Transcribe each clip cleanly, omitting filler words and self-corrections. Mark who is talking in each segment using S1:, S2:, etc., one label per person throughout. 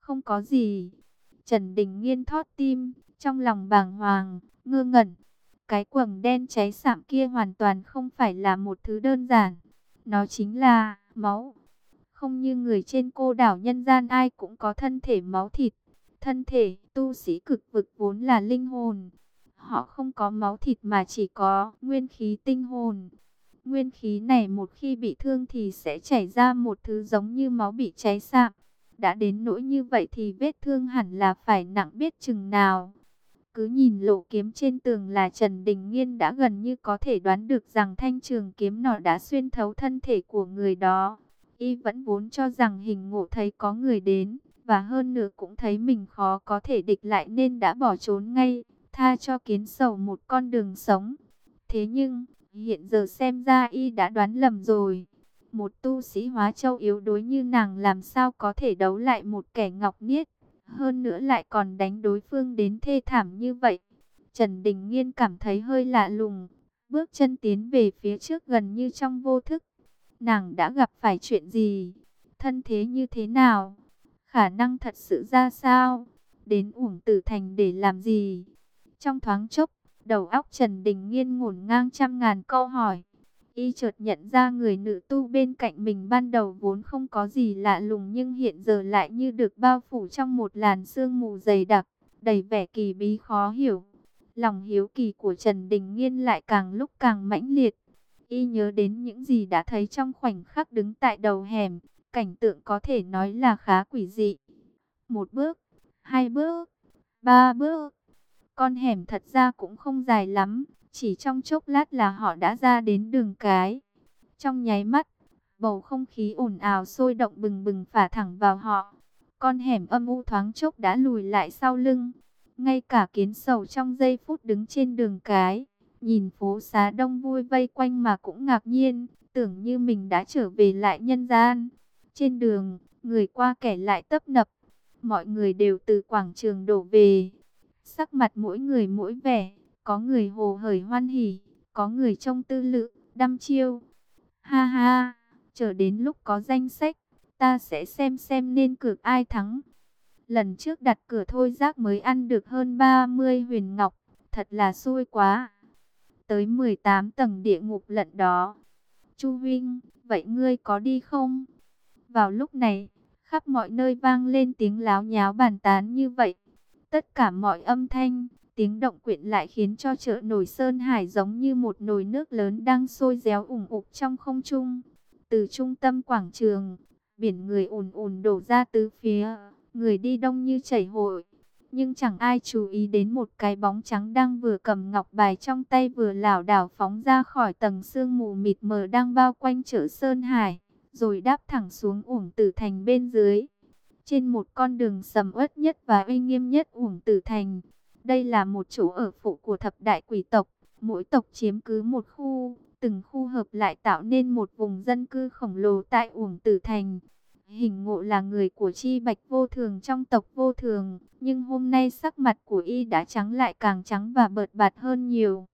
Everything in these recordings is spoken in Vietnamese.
S1: Không có gì. Trần Đình Nghiên thót tim, trong lòng bàng hoàng, ngơ ngẩn. Cái quầng đen cháy xạm kia hoàn toàn không phải là một thứ đơn giản. Nó chính là máu. Không như người trên cô đảo nhân gian ai cũng có thân thể máu thịt. Thân thể tu sĩ cực vực vốn là linh hồn. Họ không có máu thịt mà chỉ có nguyên khí tinh hồn. Nguyên khí này một khi bị thương thì sẽ chảy ra một thứ giống như máu bị cháy xạm. Đã đến nỗi như vậy thì vết thương hẳn là phải nặng biết chừng nào. Cứ nhìn lộ kiếm trên tường là Trần Đình Nghiên đã gần như có thể đoán được rằng thanh trường kiếm nọ đã xuyên thấu thân thể của người đó. Y vẫn vốn cho rằng Hình Ngộ thấy có người đến, và hơn nữa cũng thấy mình khó có thể địch lại nên đã bỏ trốn ngay, tha cho Kiến Sầu một con đường sống. Thế nhưng, hiện giờ xem ra Y đã đoán lầm rồi. Một tu sĩ Hóa Châu yếu đuối như nàng làm sao có thể đấu lại một kẻ ngọc niết, hơn nữa lại còn đánh đối phương đến thê thảm như vậy. Trần Đình Nghiên cảm thấy hơi lạ lùng, bước chân tiến về phía trước gần như trong vô thức. Nàng đã gặp phải chuyện gì? Thân thế như thế nào? Khả năng thật sự ra sao? Đến Uổng Tử Thành để làm gì? Trong thoáng chốc, đầu óc Trần Đình Nghiên ngổn ngang trăm ngàn câu hỏi. Y chợt nhận ra người nữ tu bên cạnh mình ban đầu vốn không có gì lạ lùng nhưng hiện giờ lại như được bao phủ trong một làn sương mù dày đặc, đầy vẻ kỳ bí khó hiểu. Lòng hiếu kỳ của Trần Đình Nghiên lại càng lúc càng mãnh liệt. Y nhớ đến những gì đã thấy trong khoảnh khắc đứng tại đầu hẻm, cảnh tượng có thể nói là khá quỷ dị. Một bước, hai bước, ba bước. Con hẻm thật ra cũng không dài lắm, chỉ trong chốc lát là họ đã ra đến đường cái. Trong nháy mắt, bầu không khí ồn ào sôi động bừng bừng phả thẳng vào họ. Con hẻm âm u thoáng chốc đã lùi lại sau lưng. Ngay cả Kiến Sầu trong giây phút đứng trên đường cái, nhìn phố xá đông vui vây quanh mà cũng ngạc nhiên, tưởng như mình đã trở về lại nhân gian. Trên đường, người qua kẻ lại tấp nập, mọi người đều từ quảng trường đổ về. Sắc mặt mỗi người mỗi vẻ, có người hồ hởi hoan hỉ, có người trông tư lự, đăm chiêu. Ha ha, chờ đến lúc có danh sách, ta sẽ xem nên cược ai thắng. Lần trước đặt cửa thôi rác mới ăn được hơn 30 huyền ngọc, thật là xui quá. Tới 18 tầng địa ngục lận đó. Chu Vinh, vậy ngươi có đi không? Vào lúc này, khắp mọi nơi vang lên tiếng láo nháo bàn tán như vậy. Tất cả mọi âm thanh, tiếng động quyện lại khiến cho chợ nổi Sơn Hải giống như một nồi nước lớn đang sôi réo ủng ục trong không trung. Từ trung tâm quảng trường, biển người ùn ùn đổ ra tứ phía, người đi đông như chảy hội. Nhưng chẳng ai chú ý đến một cái bóng trắng đang vừa cầm ngọc bài trong tay vừa lảo đảo phóng ra khỏi tầng sương mù mịt mờ đang bao quanh chợ Sơn Hải, rồi đáp thẳng xuống Uổng Tử Thành bên dưới. Trên một con đường sầm uất nhất và uy nghiêm nhất Uổng Tử Thành. Đây là một chỗ ở phụ của thập đại quỷ tộc. Mỗi tộc chiếm cứ một khu, từng khu hợp lại tạo nên một vùng dân cư khổng lồ tại Uổng Tử Thành. Hình Ngộ là người của Chi Bạch Vô Thường trong tộc Vô Thường, nhưng hôm nay sắc mặt của y đã trắng lại càng trắng và bợt bạt hơn nhiều.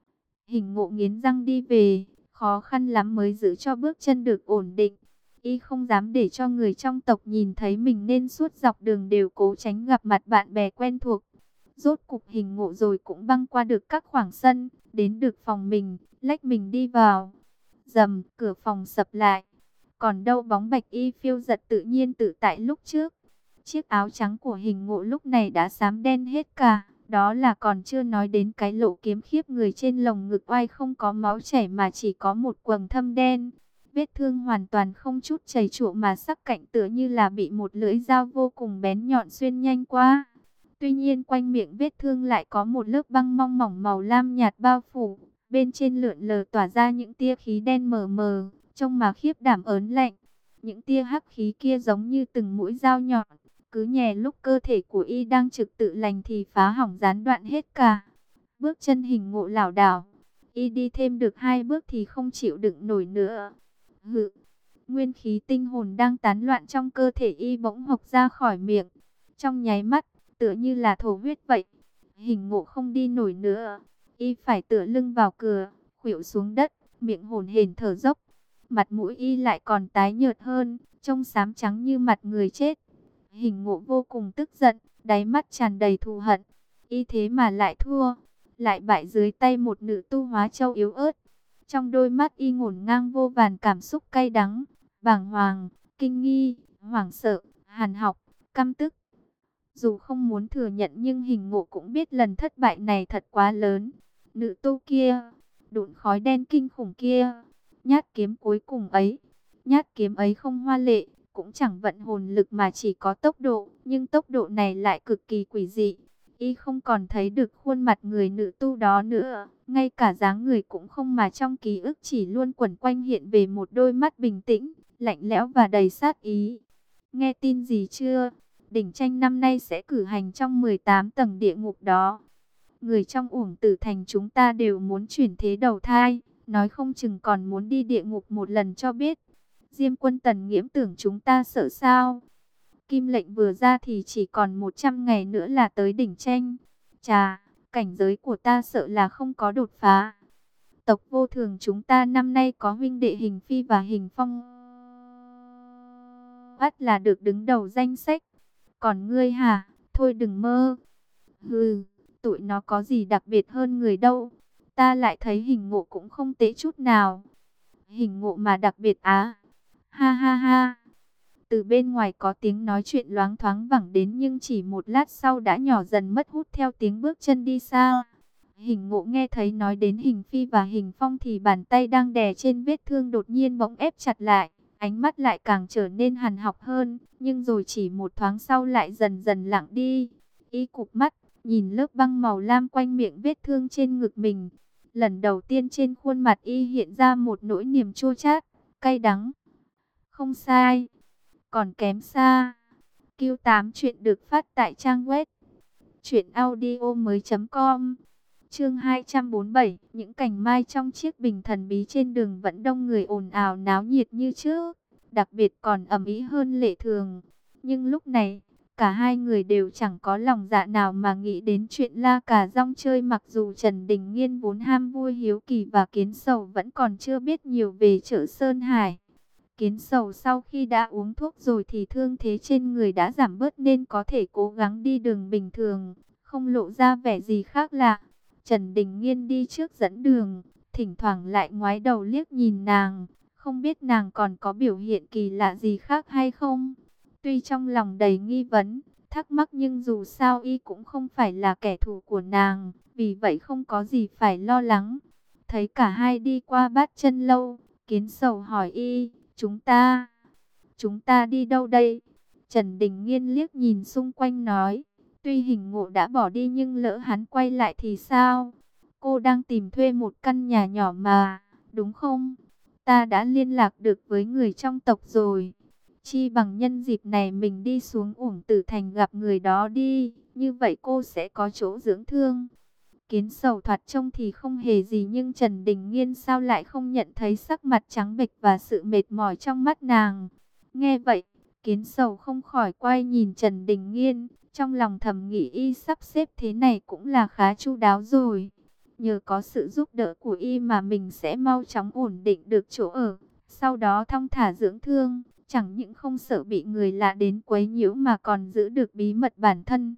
S1: Hình Ngộ nghiến răng đi về, khó khăn lắm mới giữ cho bước chân được ổn định. Y không dám để cho người trong tộc nhìn thấy mình nên suốt dọc đường đều cố tránh gặp mặt bạn bè quen thuộc. Rốt cục Hình Ngộ rồi cũng băng qua được các khoảng sân, đến được phòng mình, lách mình đi vào. Rầm, cửa phòng sập lại. Còn đâu bóng bạch y phiêu giật tự nhiên tự tại lúc trước. Chiếc áo trắng của Hình Ngộ lúc này đã xám đen hết cả. Đó là còn chưa nói đến cái lỗ kiếm khiếp người trên lồng ngực oai không có máu chảy mà chỉ có một quầng thâm đen. Vết thương hoàn toàn không chút chảy chụa mà sắc cạnh tựa như là bị một lưỡi dao vô cùng bén nhọn xuyên nhanh qua. Tuy nhiên quanh miệng vết thương lại có một lớp băng mong mỏng màu lam nhạt bao phủ. Bên trên lượn lờ tỏa ra những tia khí đen mờ mờ, trông mà khiếp đảm ớn lạnh. Những tia hắc khí kia giống như từng mũi dao nhọn, cứ nhè lúc cơ thể của y đang trực tự lành thì phá hỏng gián đoạn hết cả. Bước chân Hình Ngộ lảo đảo, y đi thêm được 2 bước thì không chịu đựng nổi nữa. Hự, nguyên khí tinh hồn đang tán loạn trong cơ thể y bỗng hộc ra khỏi miệng. Trong nháy mắt, tựa như là thổ huyết vậy. Hình Ngộ không đi nổi nữa, y phải tựa lưng vào cửa, khuỵu xuống đất, miệng hổn hển thở dốc. Mặt mũi y lại còn tái nhợt hơn, trông xám trắng như mặt người chết. Hình Ngộ vô cùng tức giận, đáy mắt tràn đầy thù hận. Y thế mà lại thua, lại bại dưới tay một nữ tu hóa châu yếu ớt. Trong đôi mắt Y ngổn ngang vô vàn cảm xúc cay đắng, bàng hoàng, kinh nghi, hoảng sợ, hàn học, căm tức. Dù không muốn thừa nhận nhưng Hình Ngộ cũng biết lần thất bại này thật quá lớn. Nữ tu kia, đụn khói đen kinh khủng kia, nhát kiếm cuối cùng ấy. Nhát kiếm ấy không hoa lệ, cũng chẳng vận hồn lực mà chỉ có tốc độ. Nhưng tốc độ này lại cực kỳ quỷ dị. Y không còn thấy được khuôn mặt người nữ tu đó nữa. Ngay cả dáng người cũng không, mà trong ký ức chỉ luôn quẩn quanh hiện về một đôi mắt bình tĩnh, lạnh lẽo và đầy sát ý. Nghe tin gì chưa? Đỉnh tranh năm nay sẽ cử hành trong 18 tầng địa ngục đó. Người trong Uổng Tử Thành chúng ta đều muốn chuyển thế đầu thai, nói không chừng còn muốn đi địa ngục một lần cho biết. Diêm Quân Tần Nghiễm tưởng chúng ta sợ sao? Kim lệnh vừa ra thì chỉ còn 100 ngày nữa là tới đỉnh tranh. Chà, cảnh giới của ta sợ là không có đột phá. Tộc Vô Thường chúng ta năm nay có huynh đệ Hình Phi và Hình Phong, ắt là được đứng đầu danh sách. Còn ngươi hả? Thôi đừng mơ. Hừ, tụi nó có gì đặc biệt hơn người đâu. Ta lại thấy Hình Ngộ cũng không tệ chút nào. Hình Ngộ mà đặc biệt á? Ha ha ha. Từ bên ngoài có tiếng nói chuyện loáng thoáng vẳng đến, nhưng chỉ một lát sau đã nhỏ dần mất hút theo tiếng bước chân đi xa. Hình Ngộ nghe thấy nói đến Hình Phi và Hình Phong thì bàn tay đang đè trên vết thương đột nhiên bỗng ép chặt lại. Ánh mắt lại càng trở nên hằn học hơn, nhưng rồi chỉ một thoáng sau lại dần dần lặng đi. Y cụp mắt, nhìn lớp băng màu lam quanh miệng vết thương trên ngực mình. Lần đầu tiên trên khuôn mặt Y hiện ra một nỗi niềm chua chát, cay đắng. Không sai, còn kém xa. Q8 chuyện được phát tại trang web truyệnaudiomoi.com. Chương 247, những cành mai trong chiếc bình thần bí trên đường vẫn đông người ồn ào náo nhiệt như trước, đặc biệt còn ầm ĩ hơn lệ thường. Nhưng lúc này, cả hai người đều chẳng có lòng dạ nào mà nghĩ đến chuyện la cà rong chơi, mặc dù Trần Đình Nghiên vốn ham vui hiếu kỳ và Kiến Sầu vẫn còn chưa biết nhiều về chợ Sơn Hải. Kiến Sầu sau khi đã uống thuốc rồi thì thương thế trên người đã giảm bớt nên có thể cố gắng đi đường bình thường, không lộ ra vẻ gì khác lạ. Trần Đình Nghiên đi trước dẫn đường, thỉnh thoảng lại ngoái đầu liếc nhìn nàng, không biết nàng còn có biểu hiện kỳ lạ gì khác hay không. Tuy trong lòng đầy nghi vấn, thắc mắc nhưng dù sao Y cũng không phải là kẻ thù của nàng, vì vậy không có gì phải lo lắng. Thấy cả hai đi qua Bát Chân Lâu, Kiến Sầu hỏi Y, chúng ta đi đâu đây? Trần Đình Nghiên liếc nhìn xung quanh nói, tuy Hình Ngộ đã bỏ đi nhưng lỡ hắn quay lại thì sao? Cô đang tìm thuê một căn nhà nhỏ mà, đúng không? Ta đã liên lạc được với người trong tộc rồi. Chi bằng nhân dịp này mình đi xuống Uổng Tử Thành gặp người đó đi, như vậy cô sẽ có chỗ dưỡng thương. Kiến Sầu thoạt trông thì không hề gì, nhưng Trần Đình Nghiên sao lại không nhận thấy sắc mặt trắng bệch và sự mệt mỏi trong mắt nàng. Nghe vậy, Kiến Sầu không khỏi quay nhìn Trần Đình Nghiên, trong lòng thầm nghĩ Y sắp xếp thế này cũng là khá chu đáo rồi. Nhờ có sự giúp đỡ của Y mà mình sẽ mau chóng ổn định được chỗ ở, sau đó thong thả dưỡng thương, chẳng những không sợ bị người lạ đến quấy nhiễu mà còn giữ được bí mật bản thân.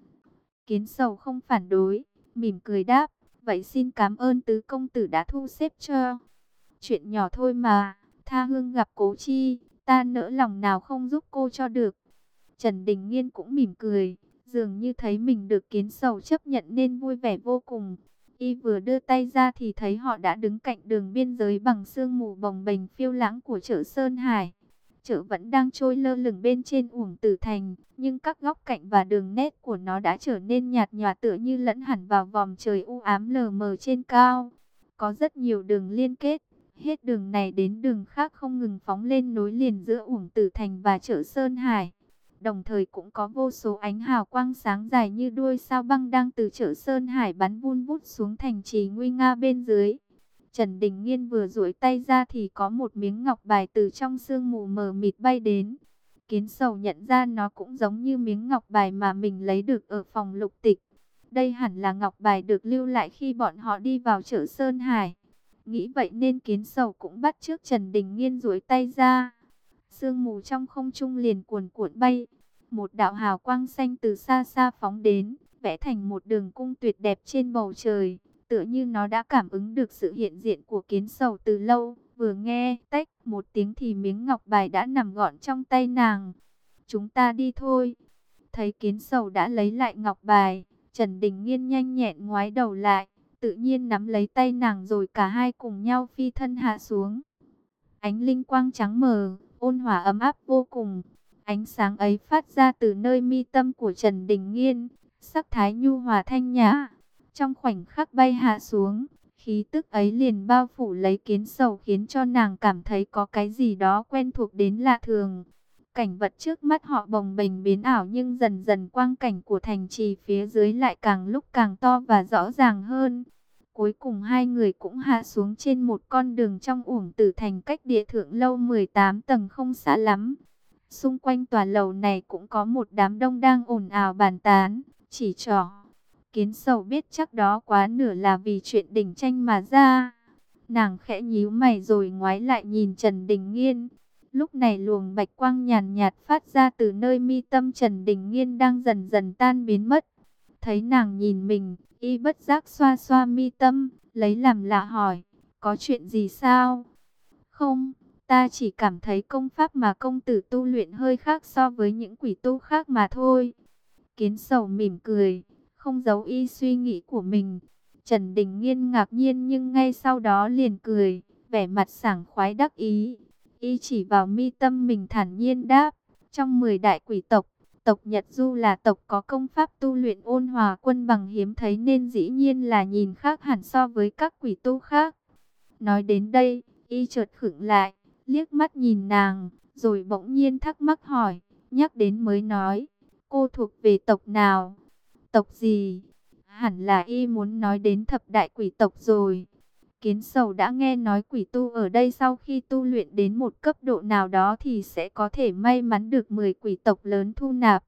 S1: Kiến Sầu không phản đối, mỉm cười đáp, vậy xin cảm ơn tứ công tử đã thu xếp cho. Chuyện nhỏ thôi mà, tha hương gặp cố chi, ta nỡ lòng nào không giúp cô cho được. Trần Đình Nghiên cũng mỉm cười, dường như thấy mình được Kiến Sầu chấp nhận nên vui vẻ vô cùng. Y vừa đưa tay ra thì thấy họ đã đứng cạnh đường biên giới bằng sương mù bồng bềnh phiêu lãng của chợ Sơn Hải. Chợ vẫn đang trôi lơ lửng bên trên Uổng Tử Thành, nhưng các góc cạnh và đường nét của nó đã trở nên nhạt nhòa, tựa như lẫn hẳn vào vòm trời u ám lờ mờ trên cao. Có rất nhiều đường liên kết, hết đường này đến đường khác không ngừng phóng lên nối liền giữa Uổng Tử Thành và chợ Sơn Hải. Đồng thời cũng có vô số ánh hào quang sáng dài như đuôi sao băng đang từ chợ Sơn Hải bắn vun vút xuống thành trì nguy nga bên dưới. Trần Đình Nghiên vừa duỗi tay ra thì có một miếng ngọc bài từ trong sương mù mờ mịt bay đến. Kiến Sầu nhận ra nó cũng giống như miếng ngọc bài mà mình lấy được ở phòng lục tịch. Đây hẳn là ngọc bài được lưu lại khi bọn họ đi vào chợ Sơn Hải. Nghĩ vậy nên Kiến Sầu cũng bắt chước Trần Đình Nghiên duỗi tay ra. Sương mù trong không trung liền cuồn cuộn bay. Một đạo hào quang xanh từ xa xa phóng đến, vẽ thành một đường cung tuyệt đẹp trên bầu trời. Tựa như nó đã cảm ứng được sự hiện diện của Kiến Sầu từ lâu. Vừa nghe tách một tiếng thì miếng ngọc bài đã nằm gọn trong tay nàng. Chúng ta đi thôi. Thấy Kiến Sầu đã lấy lại ngọc bài, Trần Đình Nghiên nhanh nhẹn ngoái đầu lại, tự nhiên nắm lấy tay nàng rồi cả hai cùng nhau phi thân hạ xuống. Ánh linh quang trắng mờ, ôn hòa ấm áp vô cùng. Ánh sáng ấy phát ra từ nơi mi tâm của Trần Đình Nghiên, sắc thái nhu hòa thanh nhã. Trong khoảnh khắc bay hạ xuống, khí tức ấy liền bao phủ lấy Kiến Sầu, khiến cho nàng cảm thấy có cái gì đó quen thuộc đến lạ thường. Cảnh vật trước mắt họ bồng bềnh biến ảo, nhưng dần dần quang cảnh của thành trì phía dưới lại càng lúc càng to và rõ ràng hơn. Cuối cùng hai người cũng hạ xuống trên một con đường trong Uổng Tử Thành, cách Địa Thượng lâu 18 tầng không xa lắm. Xung quanh tòa lầu này cũng có một đám đông đang ồn ào bàn tán, chỉ trỏ. Kiến Sầu biết chắc đó quá nửa là vì chuyện đỉnh tranh mà ra. Nàng khẽ nhíu mày rồi ngoái lại nhìn Trần Đình Nghiên. Lúc này luồng bạch quang nhàn nhạt phát ra từ nơi mi tâm Trần Đình Nghiên đang dần dần tan biến mất. Thấy nàng nhìn mình, y bất giác xoa xoa mi tâm, lấy làm lạ hỏi, có chuyện gì sao? Không, ta chỉ cảm thấy công pháp mà công tử tu luyện hơi khác so với những quỷ tu khác mà thôi. Kiến Sầu mỉm cười, không giấu y suy nghĩ của mình. Trần Đình Nghiên ngạc nhiên nhưng ngay sau đó liền cười, vẻ mặt sảng khoái đắc ý. Y chỉ vào mi tâm mình thản nhiên đáp, trong 10 đại quỷ tộc, tộc Nhật Du là tộc có công pháp tu luyện ôn hòa quân bằng hiếm thấy, nên dĩ nhiên là nhìn khác hẳn so với các quỷ tu khác. Nói đến đây, y chợt khựng lại, liếc mắt nhìn nàng, rồi bỗng nhiên thắc mắc hỏi, nhắc đến mới nói, cô thuộc về tộc nào? Tộc gì? Hẳn là y muốn nói đến thập đại quỷ tộc rồi. Kiến Sầu đã nghe nói quỷ tu ở đây sau khi tu luyện đến một cấp độ nào đó thì sẽ có thể may mắn được 10 quỷ tộc lớn thu nạp.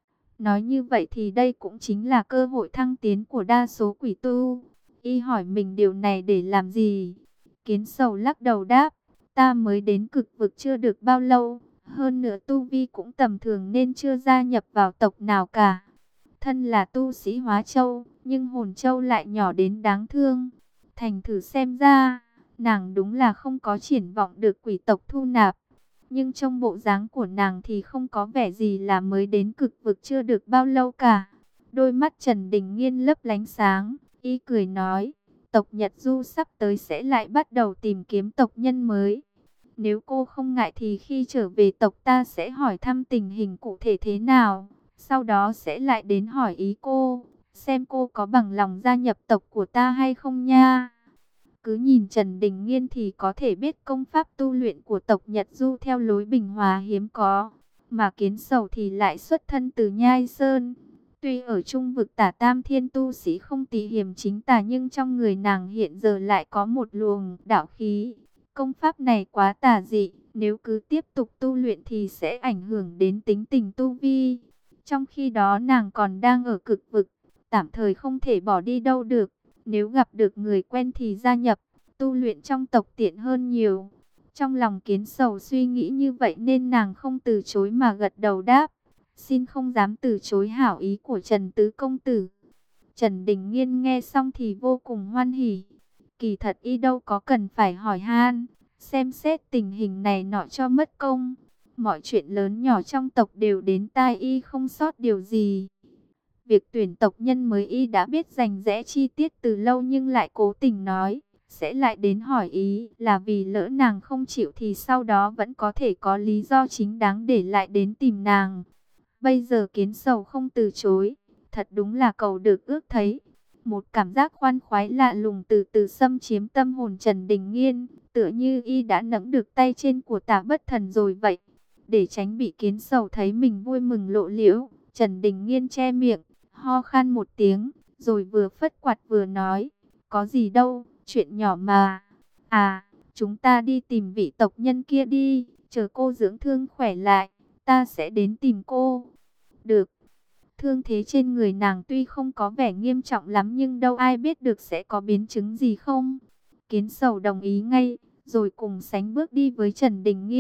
S1: Nói như vậy thì đây cũng chính là cơ hội thăng tiến của đa số quỷ tu. Y hỏi mình điều này để làm gì? Kiến Sầu lắc đầu đáp, ta mới đến Cực Vực chưa được bao lâu, hơn nữa tu vi cũng tầm thường nên chưa gia nhập vào tộc nào cả. Thân là tu sĩ Hóa Châu, nhưng hồn châu lại nhỏ đến đáng thương. Thành thử xem ra, nàng đúng là không có triển vọng được quỷ tộc thu nạp. Nhưng trong bộ dáng của nàng thì không có vẻ gì là mới đến Cực Vực chưa được bao lâu cả. Đôi mắt Trần Đình Nghiên lấp lánh sáng, y cười nói, tộc Nhật Du sắp tới sẽ lại bắt đầu tìm kiếm tộc nhân mới. Nếu cô không ngại thì khi trở về tộc ta sẽ hỏi thăm tình hình cụ thể thế nào. Sau đó sẽ lại đến hỏi ý cô, xem cô có bằng lòng gia nhập tộc của ta hay không nha. Cứ nhìn Trần Đình Nghiên thì có thể biết công pháp tu luyện của tộc Nhật Du theo lối bình hòa hiếm có. Mà Kiến Sầu thì lại xuất thân từ Nhai Sơn. Tuy ở trung vực Tả Tam Thiên tu sĩ không tỳ hiềm chính tà, nhưng trong người nàng hiện giờ lại có một luồng đạo khí. Công pháp này quá tà dị, nếu cứ tiếp tục tu luyện thì sẽ ảnh hưởng đến tính tình tu vi. Trong khi đó nàng còn đang ở Cực Vực, tạm thời không thể bỏ đi đâu được. Nếu gặp được người quen thì gia nhập, tu luyện trong tộc tiện hơn nhiều. Trong lòng Kiến Sầu suy nghĩ như vậy nên nàng không từ chối mà gật đầu đáp, xin không dám từ chối hảo ý của Trần Tứ Công Tử. Trần Đình Nghiên nghe xong thì vô cùng hoan hỉ. Kỳ thật y đâu có cần phải hỏi han, xem xét tình hình này nọ cho mất công. Mọi chuyện lớn nhỏ trong tộc đều đến tai y không sót điều gì. Việc tuyển tộc nhân mới y đã biết rành rẽ chi tiết từ lâu, nhưng lại cố tình nói sẽ lại đến hỏi ý, là vì lỡ nàng không chịu thì sau đó vẫn có thể có lý do chính đáng để lại đến tìm nàng. Bây giờ Kiến Sầu không từ chối, thật đúng là cầu được ước thấy. Một cảm giác khoan khoái lạ lùng từ từ xâm chiếm tâm hồn Trần Đình Nghiên, tựa như y đã nẫng được tay trên của Tả Bất Thần rồi vậy. Để tránh bị Kiến Sầu thấy mình vui mừng lộ liễu, Trần Đình Nghiên che miệng, ho khan một tiếng, rồi vừa phất quạt vừa nói, có gì đâu, chuyện nhỏ mà. À, chúng ta đi tìm vị tộc nhân kia đi, chờ cô dưỡng thương khỏe lại, ta sẽ đến tìm cô. Được. Thương thế trên người nàng tuy không có vẻ nghiêm trọng lắm, nhưng đâu ai biết được sẽ có biến chứng gì không. Kiến Sầu đồng ý ngay, rồi cùng sánh bước đi với Trần Đình Nghiên.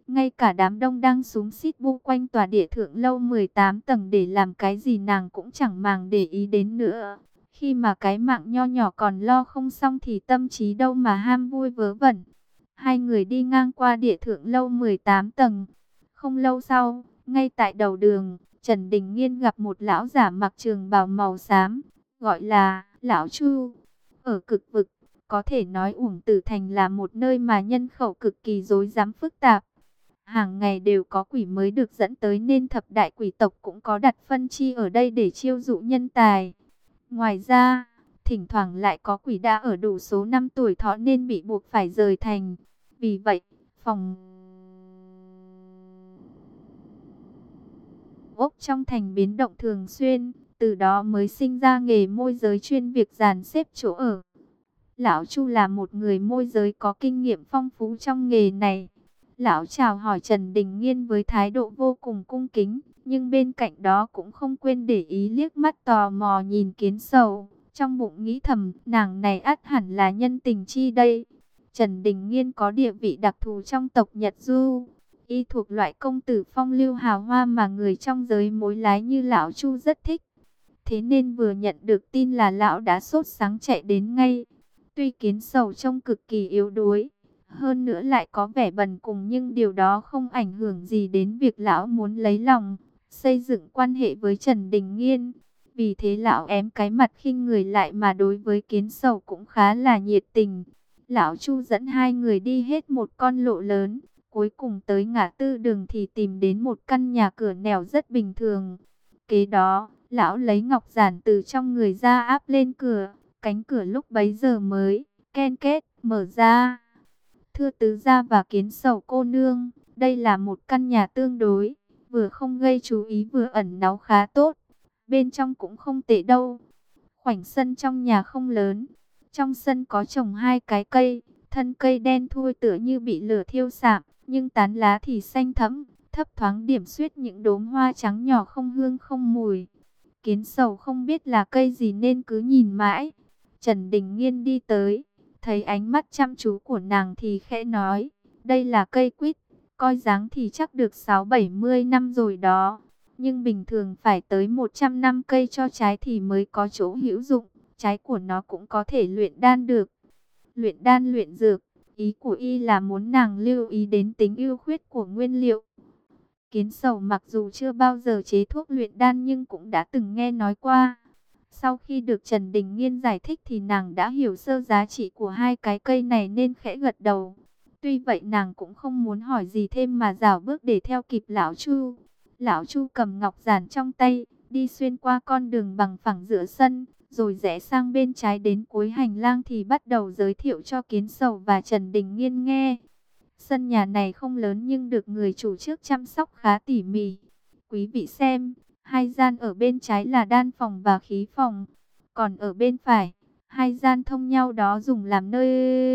S1: Ngay cả đám đông đang xúm xít bu quanh tòa địa thượng lâu 18 tầng để làm cái gì nàng cũng chẳng màng để ý đến nữa. Khi mà cái mạng nho nhỏ còn lo không xong thì tâm trí đâu mà ham vui vớ vẩn. Hai người đi ngang qua địa thượng lâu 18 tầng. Không lâu sau, ngay tại đầu đường, Trần Đình Nghiên gặp một lão giả mặc trường bào màu xám, gọi là Lão Chu. Ở Cực Vực, có thể nói Uổng Tử Thành là một nơi mà nhân khẩu cực kỳ rối rắm phức tạp. Hàng ngày đều có quỷ mới được dẫn tới nên thập đại quỷ tộc cũng có đặt phân chi ở đây để chiêu dụ nhân tài. Ngoài ra, thỉnh thoảng lại có quỷ đã ở đủ số năm tuổi thọ nên bị buộc phải rời thành. Vì vậy, phòng ốc trong thành biến động thường xuyên, từ đó mới sinh ra nghề môi giới chuyên việc dàn xếp chỗ ở. Lão Chu là một người môi giới có kinh nghiệm phong phú trong nghề này. Lão chào hỏi Trần Đình Nghiên với thái độ vô cùng cung kính, nhưng bên cạnh đó cũng không quên để ý liếc mắt tò mò nhìn Kiến Sầu. Trong bụng nghĩ thầm, nàng này ắt hẳn là nhân tình chi đây. Trần Đình Nghiên có địa vị đặc thù trong tộc Nhật Du. Y thuộc loại công tử phong lưu hào hoa mà người trong giới mối lái như Lão Chu rất thích. Thế nên vừa nhận được tin là Lão đã sốt sắng chạy đến ngay. Tuy Kiến Sầu trông cực kỳ yếu đuối, hơn nữa lại có vẻ bần cùng, nhưng điều đó không ảnh hưởng gì đến việc Lão muốn lấy lòng, xây dựng quan hệ với Trần Đình Nghiên. Vì thế Lão ém cái mặt khinh người lại mà đối với Kiến Sầu cũng khá là nhiệt tình. Lão Chu dẫn hai người đi hết một con lộ lớn, cuối cùng tới ngã tư đường thì tìm đến một căn nhà cửa nẻo rất bình thường. Kế đó, Lão lấy ngọc giản từ trong người ra áp lên cửa. Cánh cửa lúc bấy giờ mới ken két mở ra. Thưa tứ gia và Kiến Sầu cô nương, đây là một căn nhà tương đối, vừa không gây chú ý vừa ẩn náu khá tốt. Bên trong cũng không tệ đâu. Khoảnh sân trong nhà không lớn. Trong sân có trồng hai cái cây, thân cây đen thui tựa như bị lửa thiêu sạm, nhưng tán lá thì xanh thẫm, thấp thoáng điểm xuyết những đốm hoa trắng nhỏ không hương không mùi. Kiến Sầu không biết là cây gì nên cứ nhìn mãi. Trần Đình Nghiên đi tới, thấy ánh mắt chăm chú của nàng thì khẽ nói, đây là cây quýt, coi dáng thì chắc được 6-70 năm rồi đó. Nhưng bình thường phải tới 100 năm cây cho trái thì mới có chỗ hữu dụng, trái của nó cũng có thể luyện đan được. Luyện đan luyện dược, ý của y là muốn nàng lưu ý đến tính ưu khuyết của nguyên liệu. Kiến Sầu mặc dù chưa bao giờ chế thuốc luyện đan nhưng cũng đã từng nghe nói qua. Sau khi được Trần Đình Nghiên giải thích thì nàng đã hiểu sơ giá trị của hai cái cây này nên khẽ gật đầu. Tuy vậy nàng cũng không muốn hỏi gì thêm mà rảo bước để theo kịp Lão Chu. Lão Chu cầm ngọc giản trong tay, đi xuyên qua con đường bằng phẳng giữa sân, rồi rẽ sang bên trái đến cuối hành lang thì bắt đầu giới thiệu cho Kiến Sầu và Trần Đình Nghiên nghe. Sân nhà này không lớn nhưng được người chủ trước chăm sóc khá tỉ mỉ. Quý vị xem, hai gian ở bên trái là đan phòng và khí phòng, còn ở bên phải, hai gian thông nhau đó dùng làm nơi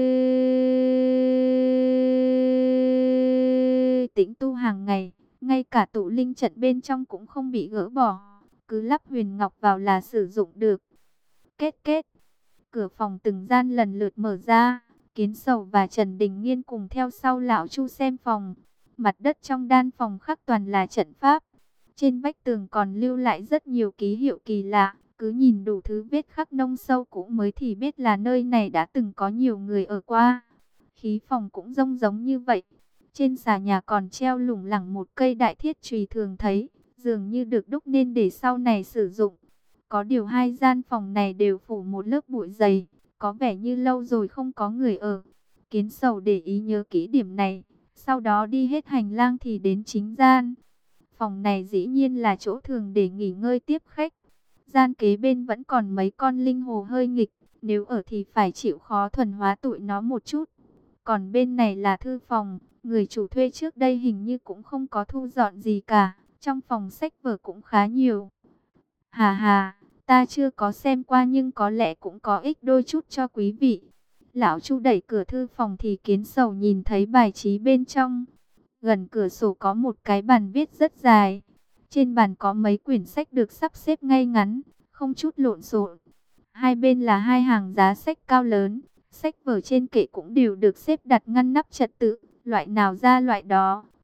S1: tĩnh tu hàng ngày. Ngay cả tụ linh trận bên trong cũng không bị gỡ bỏ, cứ lắp huyền ngọc vào là sử dụng được. Kết kết, cửa phòng từng gian lần lượt mở ra. Kiến Sầu và Trần Đình Nghiên cùng theo sau Lão Chu xem phòng. Mặt đất trong đan phòng khắc toàn là trận pháp. Trên vách tường còn lưu lại rất nhiều ký hiệu kỳ lạ. Cứ nhìn đủ thứ vết khắc nông sâu cũ mới thì biết là nơi này đã từng có nhiều người ở qua. Khí phòng cũng giống như vậy. Trên xà nhà còn treo lủng lẳng một cây đại thiết chùy thường thấy, dường như được đúc nên để sau này sử dụng. Có điều hai gian phòng này đều phủ một lớp bụi dày, có vẻ như lâu rồi không có người ở. Kiến Sầu để ý nhớ kỹ điểm này, sau đó đi hết hành lang thì đến chính gian. Phòng này dĩ nhiên là chỗ thường để nghỉ ngơi tiếp khách. Gian kế bên vẫn còn mấy con linh hồ hơi nghịch, nếu ở thì phải chịu khó thuần hóa tụi nó một chút. Còn bên này là thư phòng, người chủ thuê trước đây hình như cũng không có thu dọn gì cả. Trong phòng sách vở cũng khá nhiều. Hà hà, ta chưa có xem qua nhưng có lẽ cũng có ích đôi chút cho quý vị. Lão Chu đẩy cửa thư phòng thì Kiến Sầu nhìn thấy bài trí bên trong. Gần cửa sổ có một cái bàn viết rất dài. Trên bàn có mấy quyển sách được sắp xếp ngay ngắn, không chút lộn xộn. Hai bên là hai hàng giá sách cao lớn. Sách vở trên kệ cũng đều được xếp đặt ngăn nắp trật tự, loại nào ra loại đó.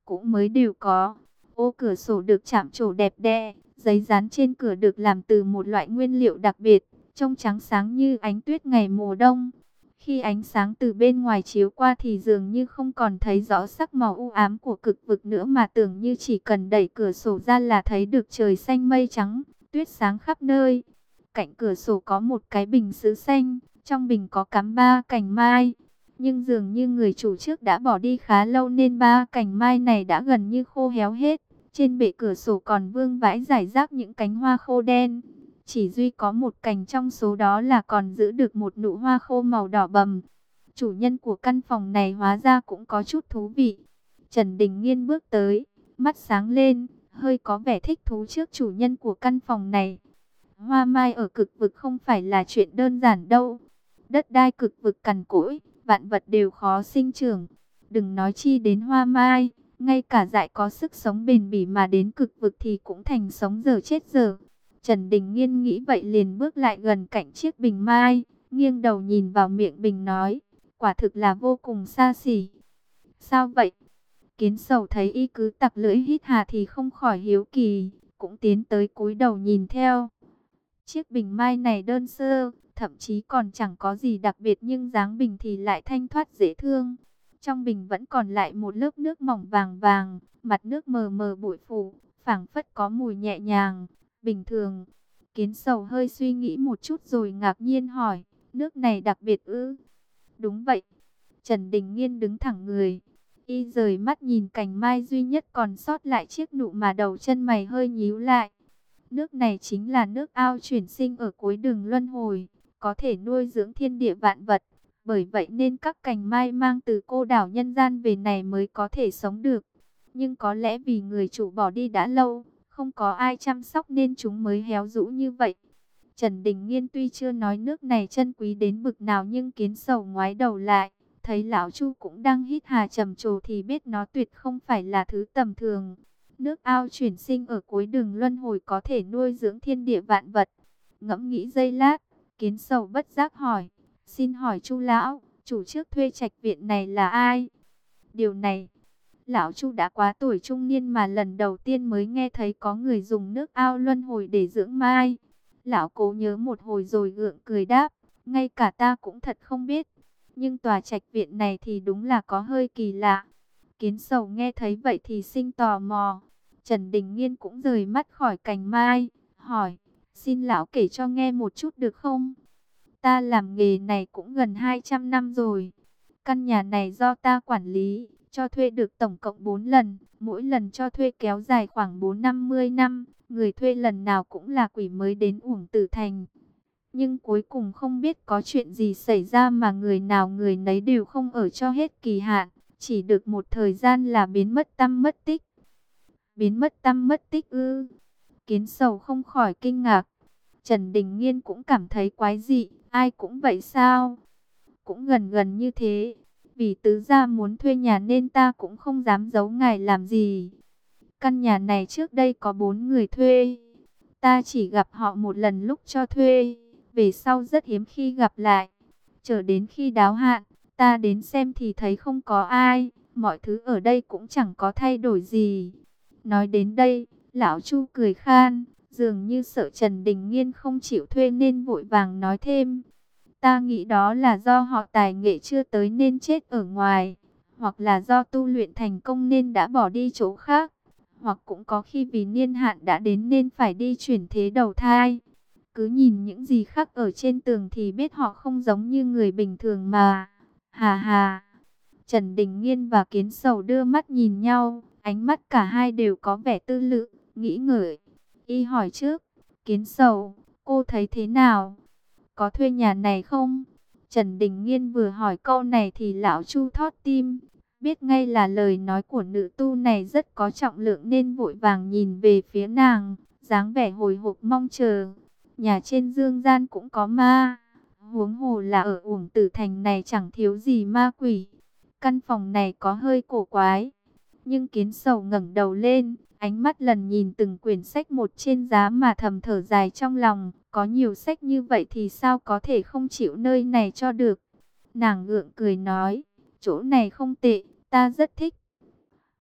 S1: cũ mới đều có. Ô cửa sổ được chạm trổ đẹp đẽ, giấy dán trên cửa được làm từ một loại nguyên liệu đặc biệt, trông trắng sáng như ánh tuyết ngày mùa đông. Khi ánh sáng từ bên ngoài chiếu qua thì dường như không còn thấy rõ sắc màu u ám của cực vực nữa, mà tưởng như chỉ cần đẩy cửa sổ ra là thấy được trời xanh mây trắng, tuyết sáng khắp nơi. Cạnh cửa sổ có một cái bình sứ xanh, trong bình có cắm 3 cành mai. Nhưng dường như người chủ trước đã bỏ đi khá lâu nên 3 cành mai này đã gần như khô héo hết. Trên bệ cửa sổ còn vương vãi rải rác những cánh hoa khô đen. Chỉ duy có một cành trong số đó là còn giữ được một nụ hoa khô màu đỏ bầm. Chủ nhân của căn phòng này hóa ra cũng có chút thú vị. Trần Đình Nghiên bước tới, mắt sáng lên, hơi có vẻ thích thú trước chủ nhân của căn phòng này. Hoa mai ở cực vực không phải là chuyện đơn giản đâu. Đất đai cực vực cằn cỗi, vạn vật đều khó sinh trưởng. Đừng nói chi đến hoa mai, ngay cả dại có sức sống bền bỉ mà đến cực vực thì cũng thành sống dở chết dở. Trần Đình Nghiên nghĩ vậy liền bước lại gần cạnh chiếc bình mai, nghiêng đầu nhìn vào miệng bình nói, quả thực là vô cùng xa xỉ. Sao vậy? Kiến Sầu thấy y cứ tặc lưỡi hít hà thì không khỏi hiếu kỳ, cũng tiến tới cúi đầu nhìn theo. Chiếc bình mai này đơn sơ, thậm chí còn chẳng có gì đặc biệt nhưng dáng bình thì lại thanh thoát dễ thương. Trong bình vẫn còn lại một lớp nước mỏng vàng vàng, mặt nước mờ mờ bụi phủ, phảng phất có mùi nhẹ nhàng, bình thường. Kiến Sầu hơi suy nghĩ một chút rồi ngạc nhiên hỏi, nước này đặc biệt ư? Đúng vậy. Trần Đình Nghiên đứng thẳng người, y rời mắt nhìn cành mai duy nhất còn sót lại chiếc nụ mà đầu chân mày hơi nhíu lại. Nước này chính là nước ao chuyển sinh ở cuối đường luân hồi, có thể nuôi dưỡng thiên địa vạn vật. Bởi vậy nên các cành mai mang từ cô đảo nhân gian về này mới có thể sống được. Nhưng có lẽ vì người chủ bỏ đi đã lâu, không có ai chăm sóc nên chúng mới héo rũ như vậy. Trần Đình Nghiên tuy chưa nói nước này chân quý đến bực nào nhưng Kiến Sầu ngoái đầu lại, thấy lão Chu cũng đang hít hà trầm trồ thì biết nó tuyệt không phải là thứ tầm thường. Nước ao chuyển sinh ở cuối đường luân hồi có thể nuôi dưỡng thiên địa vạn vật. Ngẫm nghĩ giây lát, Kiến Sầu bất giác hỏi, xin hỏi Chu lão, chủ trước thuê trạch viện này là ai? Điều này, lão Chu đã quá tuổi trung niên mà lần đầu tiên mới nghe thấy có người dùng nước ao luân hồi để dưỡng mai. Lão cố nhớ một hồi rồi gượng cười đáp, ngay cả ta cũng thật không biết. Nhưng tòa trạch viện này thì đúng là có hơi kỳ lạ. Kiến Sầu nghe thấy vậy thì sinh tò mò. Trần Đình Nghiên cũng rời mắt khỏi cành mai, hỏi, xin lão kể cho nghe một chút được không? Ta làm nghề này cũng gần 200 năm rồi. Căn nhà này do ta quản lý, cho thuê được tổng cộng 4 lần, mỗi lần cho thuê kéo dài khoảng 4-50 năm. Người thuê lần nào cũng là quỷ mới đến Uổng Tử Thành. Nhưng cuối cùng không biết có chuyện gì xảy ra mà người nào người nấy đều không ở cho hết kỳ hạn, chỉ được một thời gian là biến mất tăm mất tích. Biến mất tăm mất tích ư? Kiến Sầu không khỏi kinh ngạc. Trần Đình Nghiên cũng cảm thấy quái dị, ai cũng vậy sao? Cũng gần gần như thế. Vì tứ gia muốn thuê nhà nên ta cũng không dám giấu ngài làm gì. Căn nhà này trước đây có 4 người thuê. Ta chỉ gặp họ một lần lúc cho thuê. Về sau rất hiếm khi gặp lại. Chờ đến khi đáo hạn, ta đến xem thì thấy không có ai. Mọi thứ ở đây cũng chẳng có thay đổi gì. Nói đến đây, lão Chu cười khan. Dường như sợ Trần Đình Nghiên không chịu thuê nên vội vàng nói thêm. Ta nghĩ đó là do họ tài nghệ chưa tới nên chết ở ngoài. Hoặc là do tu luyện thành công nên đã bỏ đi chỗ khác. Hoặc cũng có khi vì niên hạn đã đến nên phải đi chuyển thế đầu thai. Cứ nhìn những gì khắc ở trên tường thì biết họ không giống như người bình thường mà. Hà hà. Trần Đình Nghiên và Kiến Sầu đưa mắt nhìn nhau. Ánh mắt cả hai đều có vẻ tư lự, nghĩ ngợi. Y hỏi trước. Kiến Sầu, cô thấy thế nào? Có thuê nhà này không? Trần Đình Nghiên vừa hỏi câu này thì lão Chu thót tim. Biết ngay là lời nói của nữ tu này rất có trọng lượng nên vội vàng nhìn về phía nàng, dáng vẻ hồi hộp mong chờ. Nhà trên dương gian cũng có ma, huống hồ là ở Uổng Tử Thành này chẳng thiếu gì ma quỷ. Căn phòng này có hơi cổ quái. Nhưng Kiến Sầu ngẩng đầu lên, ánh mắt lần nhìn từng quyển sách một trên giá mà thầm thở dài trong lòng. Có nhiều sách như vậy thì sao có thể không chịu nơi này cho được. Nàng gượng cười nói, chỗ này không tệ, ta rất thích.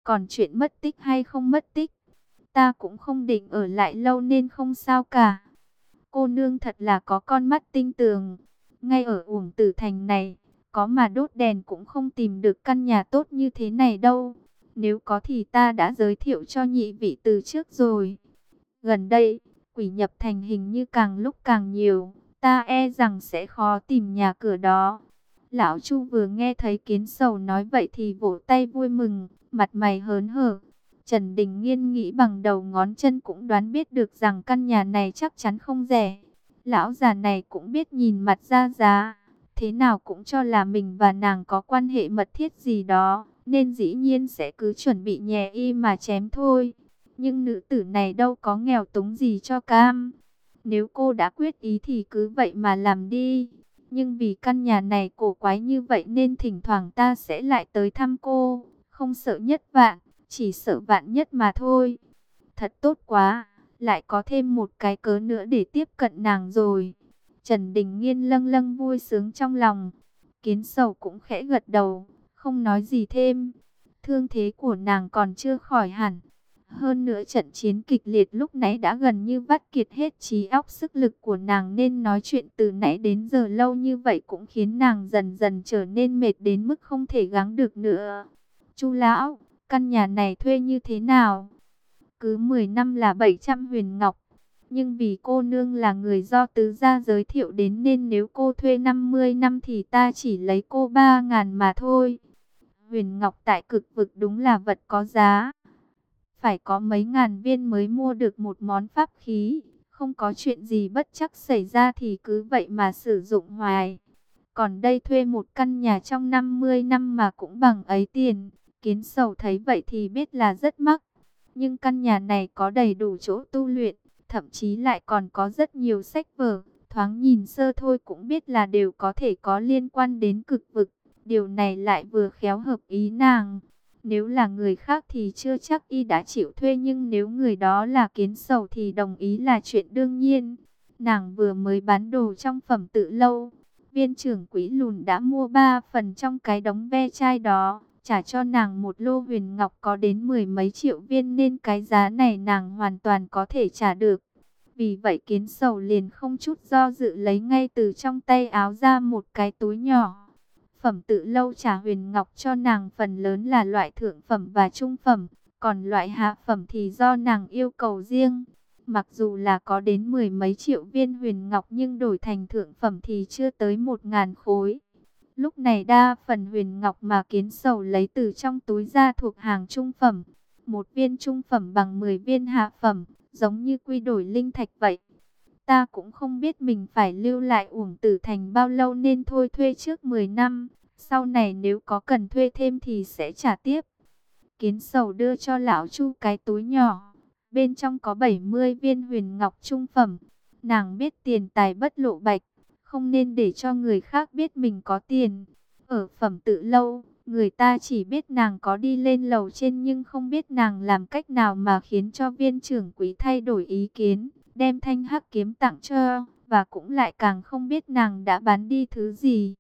S1: Còn chuyện mất tích hay không mất tích, ta cũng không định ở lại lâu nên không sao cả. Cô nương thật là có con mắt tinh tường. Ngay ở Uổng Tử Thành này, có mà đốt đèn cũng không tìm được căn nhà tốt như thế này đâu. Nếu có thì ta đã giới thiệu cho nhị vị từ trước rồi. Gần đây, quỷ nhập thành hình như càng lúc càng nhiều. Ta e rằng sẽ khó tìm nhà cửa đó. Lão Chu vừa nghe thấy Kiến Sầu nói vậy thì vỗ tay vui mừng, mặt mày hớn hở. Trần Đình Nghiên nghĩ bằng đầu ngón chân cũng đoán biết được rằng căn nhà này chắc chắn không rẻ. Lão già này cũng biết nhìn mặt ra giá, thế nào cũng cho là mình và nàng có quan hệ mật thiết gì đó, nên dĩ nhiên sẽ cứ chuẩn bị nhè y mà chém thôi. Nhưng nữ tử này đâu có nghèo túng gì cho cam. Nếu cô đã quyết ý thì cứ vậy mà làm đi. Nhưng vì căn nhà này cổ quái như vậy nên thỉnh thoảng ta sẽ lại tới thăm cô. Không sợ nhất vạn, chỉ sợ vạn nhất mà thôi. Thật tốt quá, lại có thêm một cái cớ nữa để tiếp cận nàng rồi. Trần Đình Nghiên lâng lâng vui sướng trong lòng. Kiến Sầu cũng khẽ gật đầu, không nói gì thêm. Thương thế của nàng còn chưa khỏi hẳn. Hơn nữa trận chiến kịch liệt lúc nãy đã gần như vắt kiệt hết trí óc sức lực của nàng, nên nói chuyện từ nãy đến giờ lâu như vậy cũng khiến nàng dần dần trở nên mệt đến mức không thể gắng được nữa. Chu lão, căn nhà này thuê như thế nào? Cứ 10 năm là 700 huyền ngọc. Nhưng vì cô nương là người do tứ gia giới thiệu đến nên nếu cô thuê 50 năm thì ta chỉ lấy cô 3.000 mà thôi. Huyền ngọc tại cực vực đúng là vật có giá. Phải có mấy ngàn viên mới mua được một món pháp khí. Không có chuyện gì bất chắc xảy ra thì cứ vậy mà sử dụng hoài. Còn đây thuê một căn nhà trong 50 năm mà cũng bằng ấy tiền. Kiến Sầu thấy vậy thì biết là rất mắc. Nhưng căn nhà này có đầy đủ chỗ tu luyện, thậm chí lại còn có rất nhiều sách vở. Thoáng nhìn sơ thôi cũng biết là đều có thể có liên quan đến cực vực. Điều này lại vừa khéo hợp ý nàng. Nếu là người khác thì chưa chắc y đã chịu thuê, nhưng nếu người đó là Kiến Sầu thì đồng ý là chuyện đương nhiên. Nàng vừa mới bán đồ trong Phẩm Tự Lâu. Viên trưởng quỹ lùn đã mua 3 phần trong cái đống ve chai đó, trả cho nàng một lô huyền ngọc có đến 10 mấy triệu viên, nên cái giá này nàng hoàn toàn có thể trả được. Vì vậy Kiến Sầu liền không chút do dự lấy ngay từ trong tay áo ra một cái túi nhỏ. Phẩm Tự Lâu trả huyền ngọc cho nàng phần lớn là loại thượng phẩm và trung phẩm, còn loại hạ phẩm thì do nàng yêu cầu riêng. Mặc dù là có đến 10 mấy triệu viên huyền ngọc nhưng đổi thành thượng phẩm thì chưa tới 1.000 khối. Lúc này đa phần huyền ngọc mà Kiến Sầu lấy từ trong túi ra thuộc hàng trung phẩm. Một viên trung phẩm bằng 10 viên hạ phẩm, giống như quy đổi linh thạch vậy. Ta cũng không biết mình phải lưu lại Uổng Tử Thành bao lâu nên thôi thuê trước 10 năm. Sau này nếu có cần thuê thêm thì sẽ trả tiếp. Kiến Sầu đưa cho lão Chu cái túi nhỏ. Bên trong có 70 viên huyền ngọc trung phẩm. Nàng biết tiền tài bất lộ bạch, không nên để cho người khác biết mình có tiền. Ở Phẩm Tự Lâu, người ta chỉ biết nàng có đi lên lầu trên nhưng không biết nàng làm cách nào mà khiến cho viên trưởng quý thay đổi ý kiến, đem thanh hắc kiếm tặng cho, và cũng lại càng không biết nàng đã bán đi thứ gì.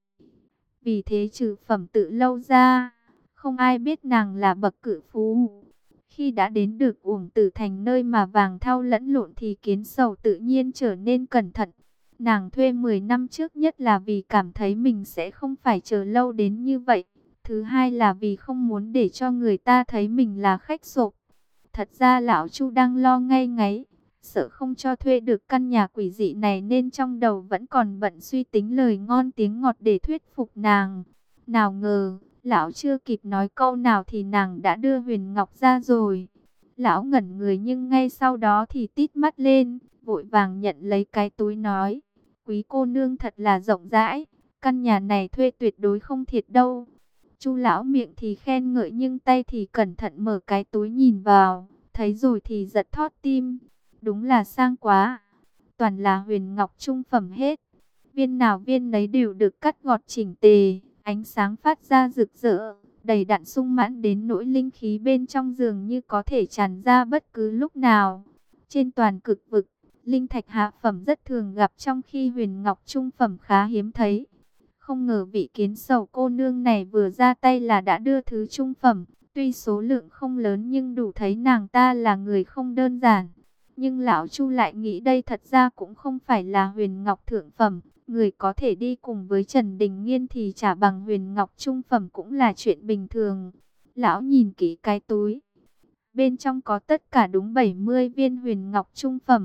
S1: Vì thế trừ Phẩm Tự Lâu ra, không ai biết nàng là bậc cự phú. Khi đã đến được Uổng Tử Thành nơi mà vàng thau lẫn lộn thì Kiến Sầu tự nhiên trở nên cẩn thận. Nàng thuê 10 năm trước nhất là vì cảm thấy mình sẽ không phải chờ lâu đến như vậy. Thứ hai là vì không muốn để cho người ta thấy mình là khách sộp. Thật ra lão Chu đang lo ngay ngáy, sợ không cho thuê được căn nhà quỷ dị này nên trong đầu vẫn còn bận suy tính lời ngon tiếng ngọt để thuyết phục nàng. Nào ngờ, lão chưa kịp nói câu nào thì nàng đã đưa huyền ngọc ra rồi. Lão ngẩn người nhưng ngay sau đó thì tít mắt lên, vội vàng nhận lấy cái túi nói: Quý cô nương thật là rộng rãi, căn nhà này thuê tuyệt đối không thiệt đâu. Chu lão miệng thì khen ngợi nhưng tay thì cẩn thận mở cái túi nhìn vào, thấy rồi thì giật thót tim. Đúng là sang quá, toàn là huyền ngọc trung phẩm hết. Viên nào viên nấy đều được cắt gọt chỉnh tề, ánh sáng phát ra rực rỡ, đầy đặn sung mãn đến nỗi linh khí bên trong dường như có thể tràn ra bất cứ lúc nào. Trên toàn cực vực, linh thạch hạ phẩm rất thường gặp trong khi huyền ngọc trung phẩm khá hiếm thấy. Không ngờ vị Kiến Sầu cô nương này vừa ra tay là đã đưa thứ trung phẩm, Tuy số lượng không lớn nhưng đủ thấy nàng ta là người không đơn giản. Nhưng lão Chu lại nghĩ đây thật ra cũng không phải là huyền ngọc thượng phẩm. Người có thể đi cùng với Trần Đình Nghiên thì chả bằng huyền ngọc trung phẩm cũng là chuyện bình thường. Lão nhìn kỹ cái túi. Bên trong có tất cả đúng 70 viên huyền ngọc trung phẩm.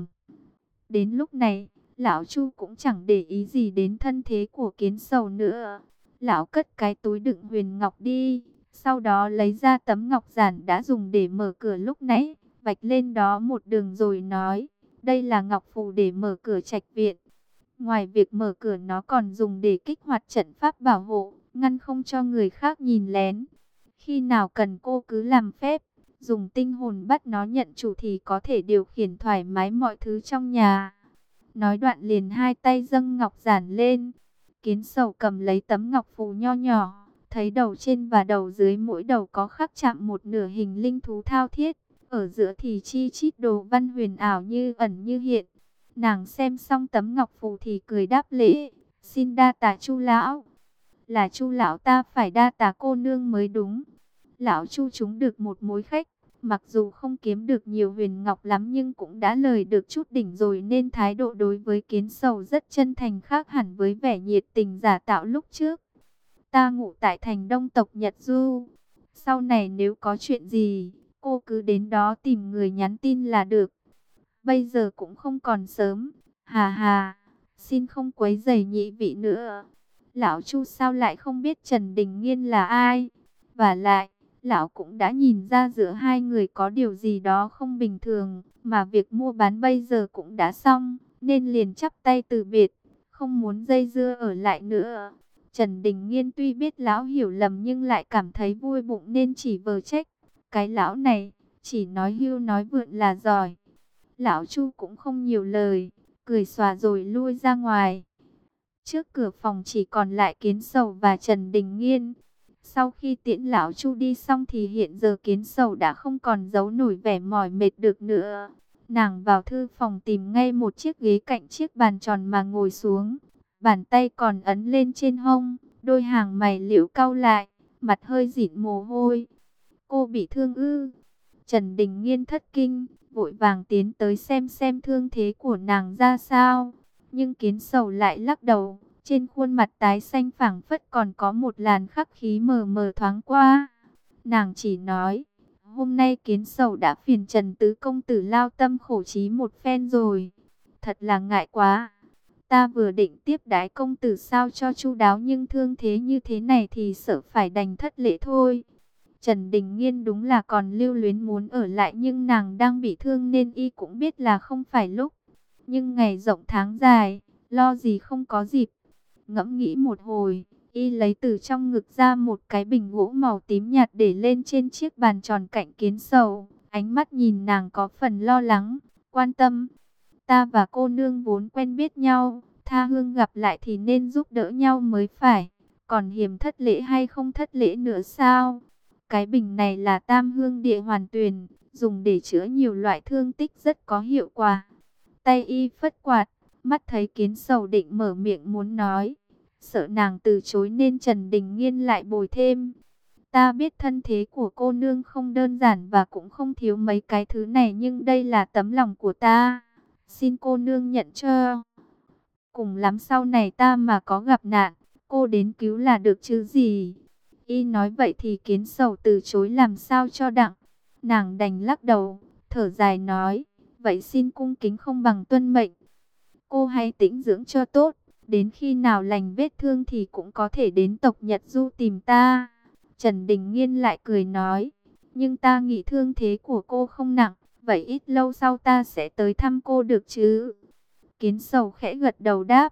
S1: Đến lúc này, lão Chu cũng chẳng để ý gì đến thân thế của Kiến Sầu nữa. Lão cất cái túi đựng huyền ngọc đi. Sau đó lấy ra tấm ngọc giản đã dùng để mở cửa lúc nãy. Vạch lên đó một đường rồi nói. Đây là ngọc phù để mở cửa trạch viện. Ngoài việc mở cửa nó còn dùng để kích hoạt trận pháp bảo hộ, ngăn không cho người khác nhìn lén. Khi nào cần cô cứ làm phép, dùng tinh hồn bắt nó nhận chủ thì có thể điều khiển thoải mái mọi thứ trong nhà. Nói đoạn liền hai tay dâng ngọc giản lên. Kiến Sầu cầm lấy tấm ngọc phù nho nhỏ, thấy đầu trên và đầu dưới mỗi đầu có khắc chạm một nửa hình linh thú thao thiết. Ở giữa thì chi chít đồ văn huyền ảo như ẩn như hiện. Nàng xem xong tấm ngọc phù thì cười đáp lễ, xin đa tạ Chu lão. Là Chu lão ta phải đa tạ cô nương mới đúng. Lão Chu trúng được một mối khách, mặc dù không kiếm được nhiều huyền ngọc lắm nhưng cũng đã lời được chút đỉnh rồi, nên thái độ đối với Kiến Sầu rất chân thành, khác hẳn với vẻ nhiệt tình giả tạo lúc trước. Ta ngụ tại thành Đông tộc Nhật Du. Sau này nếu có chuyện gì, cô cứ đến đó tìm người nhắn tin là được. Bây giờ cũng không còn sớm. Hà hà, xin không quấy rầy nhị vị nữa. Lão Chu sao lại không biết Trần Đình Nghiên là ai? Và lại, lão cũng đã nhìn ra giữa hai người có điều gì đó không bình thường, mà việc mua bán bây giờ cũng đã xong, nên liền chắp tay từ biệt, không muốn dây dưa ở lại nữa. Trần Đình Nghiên tuy biết lão hiểu lầm nhưng lại cảm thấy vui bụng nên chỉ vờ trách. Cái lão này, chỉ nói hưu nói vượn là giỏi. Lão Chu cũng không nhiều lời, cười xòa rồi lui ra ngoài. Trước cửa phòng chỉ còn lại Kiến Sầu và Trần Đình Nghiên. Sau khi tiễn lão Chu đi xong thì hiện giờ Kiến Sầu đã không còn giấu nổi vẻ mỏi mệt được nữa. Nàng vào thư phòng tìm ngay một chiếc ghế cạnh chiếc bàn tròn mà ngồi xuống. Bàn tay còn ấn lên trên hông, đôi hàng mày liễu cau lại, mặt hơi dịn mồ hôi. Cô bị thương ư? Trần Đình Nghiên thất kinh, vội vàng tiến tới xem thương thế của nàng ra sao. Nhưng Kiến Sầu lại lắc đầu, trên khuôn mặt tái xanh phảng phất còn có một làn khắc khí mờ mờ thoáng qua. Nàng chỉ nói, hôm nay Kiến Sầu đã phiền Trần Tứ công tử lao tâm khổ trí một phen rồi. Thật là ngại quá. Ta vừa định tiếp đái công tử sao cho chu đáo nhưng thương thế như thế này thì sợ phải đành thất lễ thôi. Trần Đình Nghiên đúng là còn lưu luyến muốn ở lại nhưng nàng đang bị thương nên y cũng biết là không phải lúc. Nhưng ngày rộng tháng dài, lo gì không có dịp. Ngẫm nghĩ một hồi, y lấy từ trong ngực ra một cái bình gỗ màu tím nhạt để lên trên chiếc bàn tròn cạnh Kiến Sầu. Ánh mắt nhìn nàng có phần lo lắng, quan tâm. Ta và cô nương vốn quen biết nhau, tha hương gặp lại thì nên giúp đỡ nhau mới phải. Còn hiềm thất lễ hay không thất lễ nữa sao? Cái bình này là tam hương địa hoàn tuyền, dùng để chữa nhiều loại thương tích rất có hiệu quả. Tay y phất quạt, mắt thấy Kiến Sầu định mở miệng muốn nói. Sợ nàng từ chối nên Trần Đình Nghiên lại bồi thêm. Ta biết thân thế của cô nương không đơn giản và cũng không thiếu mấy cái thứ này nhưng đây là tấm lòng của ta. Xin cô nương nhận cho. Cùng lắm sau này ta mà có gặp nạn, cô đến cứu là được chứ gì. Y nói vậy thì Kiến Sầu từ chối làm sao cho đặng. Nàng đành lắc đầu, thở dài nói, vậy xin cung kính không bằng tuân mệnh. Cô hãy tĩnh dưỡng cho tốt, đến khi nào lành vết thương thì cũng có thể đến tộc Nhật Du tìm ta. Trần Đình Nghiên lại cười nói, nhưng ta nghĩ thương thế của cô không nặng, vậy ít lâu sau ta sẽ tới thăm cô được chứ. Kiến Sầu khẽ gật đầu đáp,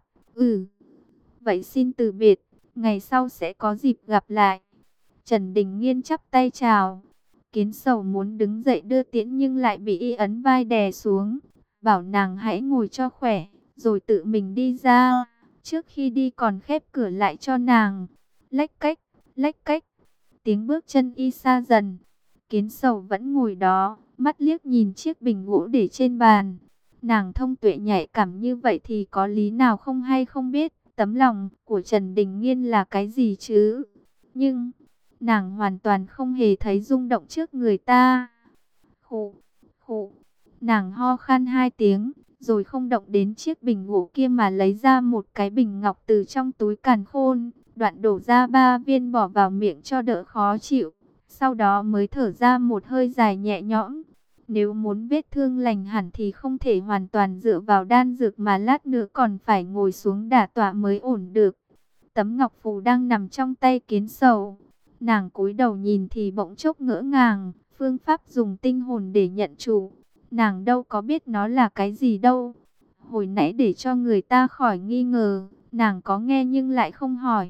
S1: vậy xin từ biệt, ngày sau sẽ có dịp gặp lại. Trần Đình Nghiên chắp tay chào. Kiến Sầu muốn đứng dậy đưa tiễn nhưng lại bị y ấn vai đè xuống, bảo nàng hãy ngồi cho khỏe, rồi tự mình đi ra. Trước khi đi còn khép cửa lại cho nàng. Lách cách, tiếng bước chân y xa dần. Kiến Sầu vẫn ngồi đó, mắt liếc nhìn chiếc bình gỗ để trên bàn. Nàng thông tuệ nhạy cảm như vậy thì có lý nào không hay không biết tấm lòng của Trần Đình Nghiên là cái gì chứ. Nhưng Nàng hoàn toàn không hề thấy rung động trước người ta. Khụ, khụ, nàng ho khan 2 tiếng, rồi không động đến chiếc bình gỗ kia mà lấy ra một cái bình ngọc từ trong túi càn khôn, đoạn đổ ra 3 viên bỏ vào miệng cho đỡ khó chịu, sau đó mới thở ra một hơi dài nhẹ nhõm. Nếu muốn vết thương lành hẳn thì không thể hoàn toàn dựa vào đan dược mà lát nữa còn phải ngồi xuống đả tọa mới ổn được. Tấm ngọc phù đang nằm trong tay Kiến Sầu. Nàng cúi đầu nhìn thì bỗng chốc ngỡ ngàng, phương pháp dùng tinh hồn để nhận chủ. Nàng đâu có biết nó là cái gì đâu. Hồi nãy để cho người ta khỏi nghi ngờ, nàng có nghe nhưng lại không hỏi.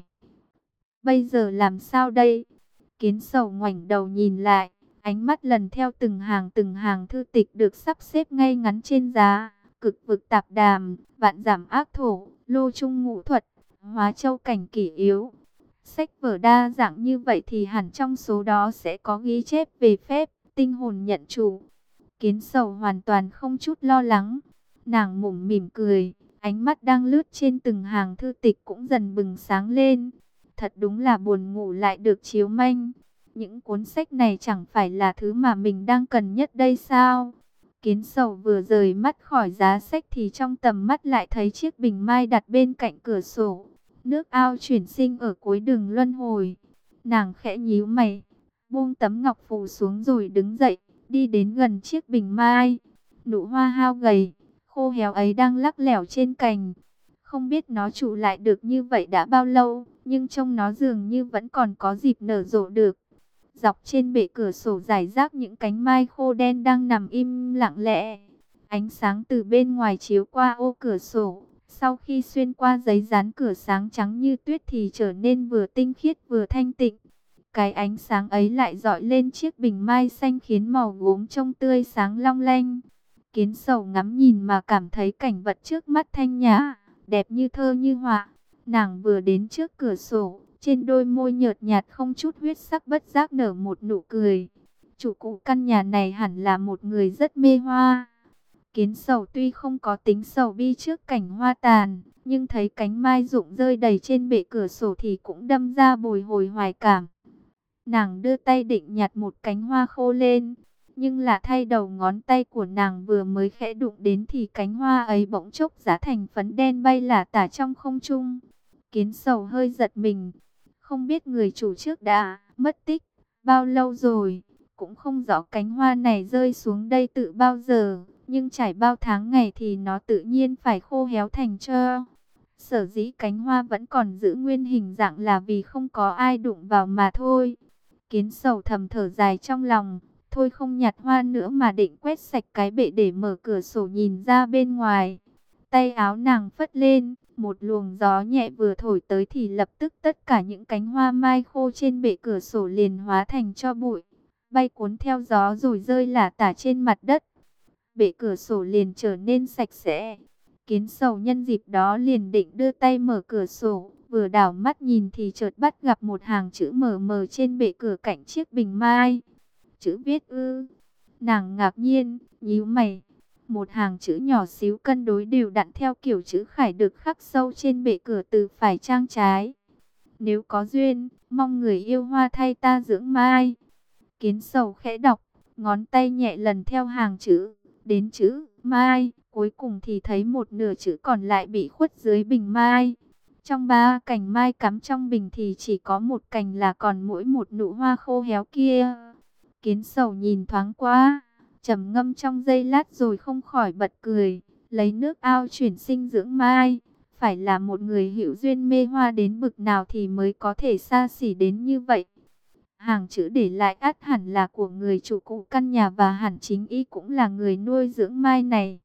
S1: Bây giờ làm sao đây? Kiến Sầu ngoảnh đầu nhìn lại, ánh mắt lần theo từng hàng thư tịch được sắp xếp ngay ngắn trên giá. Cực vực tạp đàm, vạn giảm ác thổ, lô trung ngũ thuật, hóa châu cảnh kỷ yếu. Sách vở đa dạng như vậy thì hẳn trong số đó sẽ có ghi chép về phép tinh hồn nhận chủ. Kiến Sầu hoàn toàn không chút lo lắng. Nàng mũm mỉm cười, ánh mắt đang lướt trên từng hàng thư tịch cũng dần bừng sáng lên. Thật đúng là buồn ngủ lại được chiếu manh. Những cuốn sách này chẳng phải là thứ mà mình đang cần nhất đây sao? Kiến Sầu vừa rời mắt khỏi giá sách thì trong tầm mắt lại thấy chiếc bình mai đặt bên cạnh cửa sổ. Nước ao chuyển sinh ở cuối đường luân hồi. Nàng khẽ nhíu mày, buông tấm ngọc phù xuống rồi đứng dậy, đi đến gần chiếc bình mai. Nụ hoa hao gầy, khô héo ấy đang lắc lẻo trên cành. Không biết nó trụ lại được như vậy đã bao lâu, nhưng trông nó dường như vẫn còn có dịp nở rộ được. Dọc trên bệ cửa sổ rải rác những cánh mai khô đen đang nằm im lặng lẽ. Ánh sáng từ bên ngoài chiếu qua ô cửa sổ. Sau khi xuyên qua giấy dán cửa sáng trắng như tuyết thì trở nên vừa tinh khiết vừa thanh tịnh. Cái ánh sáng ấy lại dọi lên chiếc bình mai xanh khiến màu gốm trông tươi sáng long lanh. Kiến Sầu ngắm nhìn mà cảm thấy cảnh vật trước mắt thanh nhã, đẹp như thơ như họa. Nàng vừa đến trước cửa sổ, trên đôi môi nhợt nhạt không chút huyết sắc bất giác nở một nụ cười. Chủ cụ căn nhà này hẳn là một người rất mê hoa. Kiến Sầu tuy không có tính sầu bi trước cảnh hoa tàn, nhưng thấy cánh mai rụng rơi đầy trên bệ cửa sổ thì cũng đâm ra bồi hồi hoài cảm. Nàng đưa tay định nhặt một cánh hoa khô lên, nhưng lạ thay đầu ngón tay của nàng vừa mới khẽ đụng đến thì cánh hoa ấy bỗng chốc giá thành phấn đen bay lả tả trong không trung. Kiến Sầu hơi giật mình, không biết người chủ trước đã mất tích bao lâu rồi, cũng không rõ cánh hoa này rơi xuống đây từ bao giờ, nhưng trải bao tháng ngày thì nó tự nhiên phải khô héo thành tro. Sở dĩ cánh hoa vẫn còn giữ nguyên hình dạng là vì không có ai đụng vào mà thôi. Kiến Sầu thầm thở dài trong lòng, thôi không nhặt hoa nữa mà định quét sạch cái bệ để mở cửa sổ nhìn ra bên ngoài. Tay áo nàng phất lên, một luồng gió nhẹ vừa thổi tới thì lập tức tất cả những cánh hoa mai khô trên bệ cửa sổ liền hóa thành tro bụi, bay cuốn theo gió rồi rơi lả tả trên mặt đất. Bệ cửa sổ liền trở nên sạch sẽ. Kiến Sầu nhân dịp đó liền định đưa tay mở cửa sổ, vừa đảo mắt nhìn thì chợt bắt gặp một hàng chữ mờ mờ trên bệ cửa cạnh chiếc bình mai. Chữ viết ư? Nàng ngạc nhiên, nhíu mày. Một hàng chữ nhỏ xíu cân đối đều đặn theo kiểu chữ khải được khắc sâu trên bệ cửa từ phải trang trái. Nếu có duyên, mong người yêu hoa thay ta dưỡng mai. Kiến Sầu khẽ đọc, ngón tay nhẹ lần theo hàng chữ, đến chữ mai, cuối cùng thì thấy một nửa chữ còn lại bị khuất dưới bình mai. Trong 3 cành mai cắm trong bình thì chỉ có một cành là còn mỗi một nụ hoa khô héo kia. Kiến Sầu nhìn thoáng qua, trầm ngâm trong giây lát rồi không khỏi bật cười, lấy nước ao chuyển sinh dưỡng mai. Phải là một người hữu duyên mê hoa đến bực nào thì mới có thể xa xỉ đến như vậy. Hàng chữ để lại ắt hẳn là của người chủ cụ căn nhà và hẳn chính y cũng là người nuôi dưỡng mai này.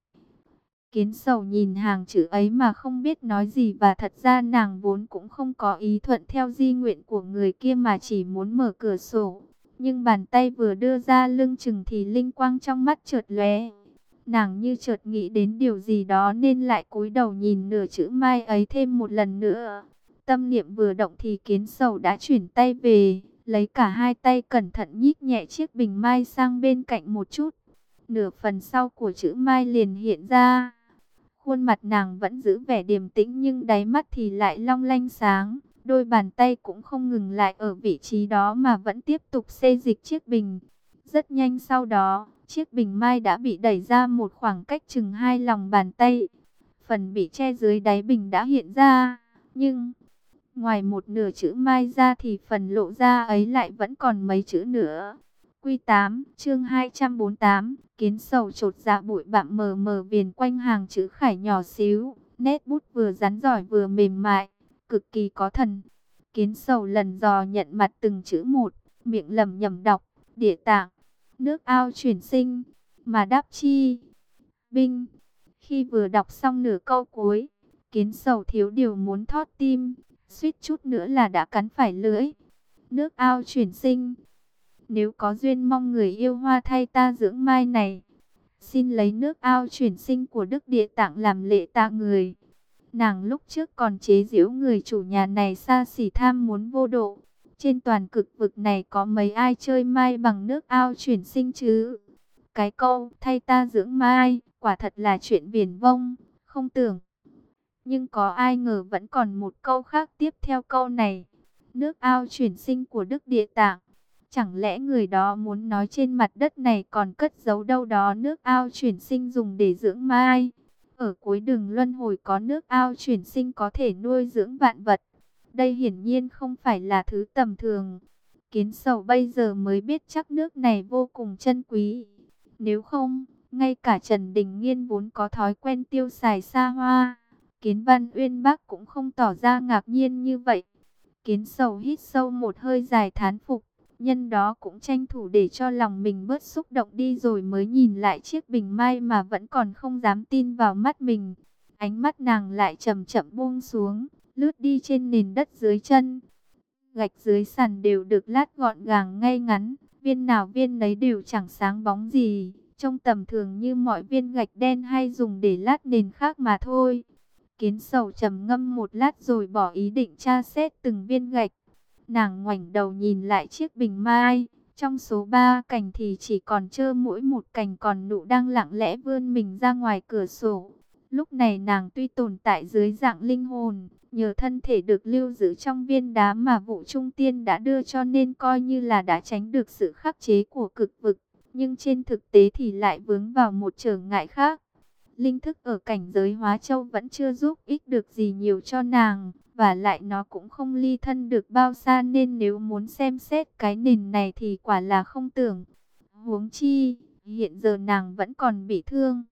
S1: Kiến Sầu nhìn hàng chữ ấy mà không biết nói gì, và thật ra nàng vốn cũng không có ý thuận theo di nguyện của người kia mà chỉ muốn mở cửa sổ. Nhưng bàn tay vừa đưa ra lưng chừng thì linh quang trong mắt chợt lóe. Nàng như chợt nghĩ đến điều gì đó nên lại cúi đầu nhìn nửa chữ mai ấy thêm một lần nữa. Tâm niệm vừa động thì Kiến Sầu đã chuyển tay về, lấy cả hai tay cẩn thận nhích nhẹ chiếc bình mai sang bên cạnh một chút. Nửa phần sau của chữ mai liền hiện ra. Khuôn mặt nàng vẫn giữ vẻ điềm tĩnh nhưng đáy mắt thì lại long lanh sáng. Đôi bàn tay cũng không ngừng lại ở vị trí đó mà vẫn tiếp tục xê dịch chiếc bình. Rất nhanh sau đó, chiếc bình mai đã bị đẩy ra một khoảng cách chừng 2 lòng bàn tay. Phần bị che dưới đáy bình đã hiện ra, nhưng ngoài một nửa chữ mai ra thì phần lộ ra ấy lại vẫn còn mấy chữ nữa. Quy 8, chương 248, kiến sầu chột dạ bụi bặm mờ mờ viền quanh hàng chữ khải nhỏ xíu, nét bút vừa rắn giỏi vừa mềm mại, cực kỳ có thần. Kiến sầu lần dò nhận mặt từng chữ một, miệng lẩm nhẩm đọc, địa tạng, nước ao chuyển sinh, mà đáp chi, binh. Khi vừa đọc xong nửa câu cuối, kiến sầu thiếu điều muốn thót tim, suýt chút nữa là đã cắn phải lưỡi. Nước ao chuyển sinh, nếu có duyên mong người yêu hoa thay ta dưỡng mai này, xin lấy nước ao chuyển sinh của Đức Địa Tạng làm lệ tạ người. Nàng lúc trước còn chế giễu người chủ nhà này xa xỉ tham muốn vô độ. Trên toàn cực vực này có mấy ai chơi mai bằng nước ao chuyển sinh chứ? Cái câu thay ta dưỡng mai, quả thật là chuyện viển vông, không tưởng. Nhưng có ai ngờ vẫn còn một câu khác tiếp theo câu này. Nước ao chuyển sinh của Đức Địa Tạng. Chẳng lẽ người đó muốn nói trên mặt đất này còn cất giấu đâu đó nước ao chuyển sinh dùng để dưỡng mai? Ở cuối đường luân hồi có nước ao chuyển sinh có thể nuôi dưỡng vạn vật. Đây hiển nhiên không phải là thứ tầm thường. Kiến sầu bây giờ mới biết chắc nước này vô cùng chân quý. Nếu không, ngay cả Trần Đình Nghiên vốn có thói quen tiêu xài xa hoa, Kiến Văn Uyên Bác cũng không tỏ ra ngạc nhiên như vậy. Kiến sầu hít sâu một hơi dài thán phục. Nhân đó cũng tranh thủ để cho lòng mình bớt xúc động đi rồi mới nhìn lại chiếc bình mai mà vẫn còn không dám tin vào mắt mình. Ánh mắt nàng lại chậm chậm buông xuống, lướt đi trên nền đất dưới chân. Gạch dưới sàn đều được lát gọn gàng ngay ngắn, viên nào viên nấy đều chẳng sáng bóng gì, trông tầm thường như mọi viên gạch đen hay dùng để lát nền khác mà thôi. Kiến sầu trầm ngâm một lát rồi bỏ ý định tra xét từng viên gạch. Nàng ngoảnh đầu nhìn lại chiếc bình mai, trong số 3 cành thì chỉ còn trơ mỗi một cành còn nụ đang lặng lẽ vươn mình ra ngoài cửa sổ. Lúc này nàng tuy tồn tại dưới dạng linh hồn, nhờ thân thể được lưu giữ trong viên đá mà Vũ Trung Tiên đã đưa cho nên coi như là đã tránh được sự khắc chế của cực vực. Nhưng trên thực tế thì lại vướng vào một trở ngại khác. Linh thức ở cảnh giới Hóa Châu vẫn chưa giúp ích được gì nhiều cho nàng, và lại nó cũng không ly thân được bao xa nên nếu muốn xem xét cái nền này thì quả là không tưởng. Huống chi, hiện giờ nàng vẫn còn bị thương.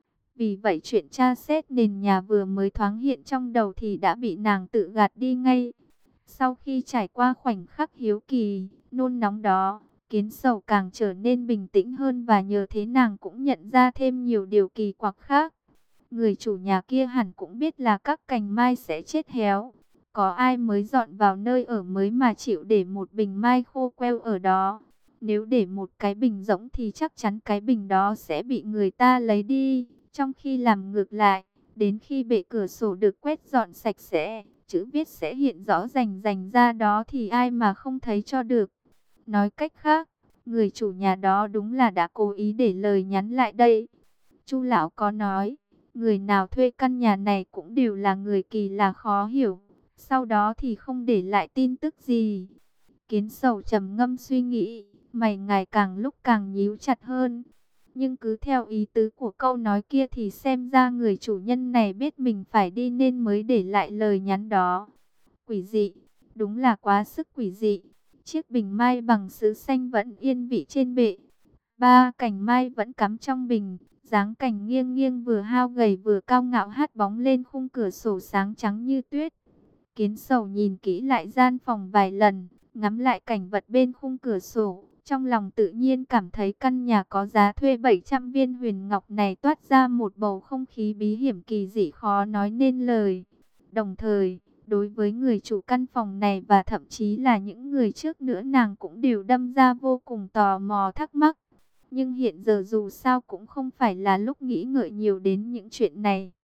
S1: Vì vậy chuyện tra xét nền nhà vừa mới thoáng hiện trong đầu thì đã bị nàng tự gạt đi ngay. Sau khi trải qua khoảnh khắc hiếu kỳ, nôn nóng đó, Kiến sầu càng trở nên bình tĩnh hơn và nhờ thế nàng cũng nhận ra thêm nhiều điều kỳ quặc khác. Người chủ nhà kia hẳn cũng biết là các cành mai sẽ chết héo. Có ai mới dọn vào nơi ở mới mà chịu để một bình mai khô queo ở đó. Nếu để một cái bình rỗng thì chắc chắn cái bình đó sẽ bị người ta lấy đi. Trong khi làm ngược lại, đến khi bệ cửa sổ được quét dọn sạch sẽ, chữ viết sẽ hiện rõ rành rành ra đó thì ai mà không thấy cho được. Nói cách khác, người chủ nhà đó đúng là đã cố ý để lời nhắn lại đây. Chu lão có nói, người nào thuê căn nhà này cũng đều là người kỳ là khó hiểu. Sau đó thì không để lại tin tức gì. Kiến sầu trầm ngâm suy nghĩ, mày ngày càng lúc càng nhíu chặt hơn. Nhưng cứ theo ý tứ của câu nói kia thì xem ra người chủ nhân này biết mình phải đi nên mới để lại lời nhắn đó. Quỷ dị, đúng là quá sức quỷ dị. Chiếc bình mai bằng sứ xanh vẫn yên vị trên bệ. 3 cành mai vẫn cắm trong bình, dáng cành nghiêng nghiêng vừa hao gầy vừa cao ngạo hát bóng lên khung cửa sổ sáng trắng như tuyết. Kiến sầu nhìn kỹ lại gian phòng vài lần, ngắm lại cảnh vật bên khung cửa sổ. Trong lòng tự nhiên cảm thấy căn nhà có giá thuê 700 viên huyền ngọc này toát ra một bầu không khí bí hiểm kỳ dị khó nói nên lời. Đồng thời, đối với người chủ căn phòng này và thậm chí là những người trước nữa nàng cũng đều đâm ra vô cùng tò mò thắc mắc. Nhưng hiện giờ dù sao cũng không phải là lúc nghĩ ngợi nhiều đến những chuyện này.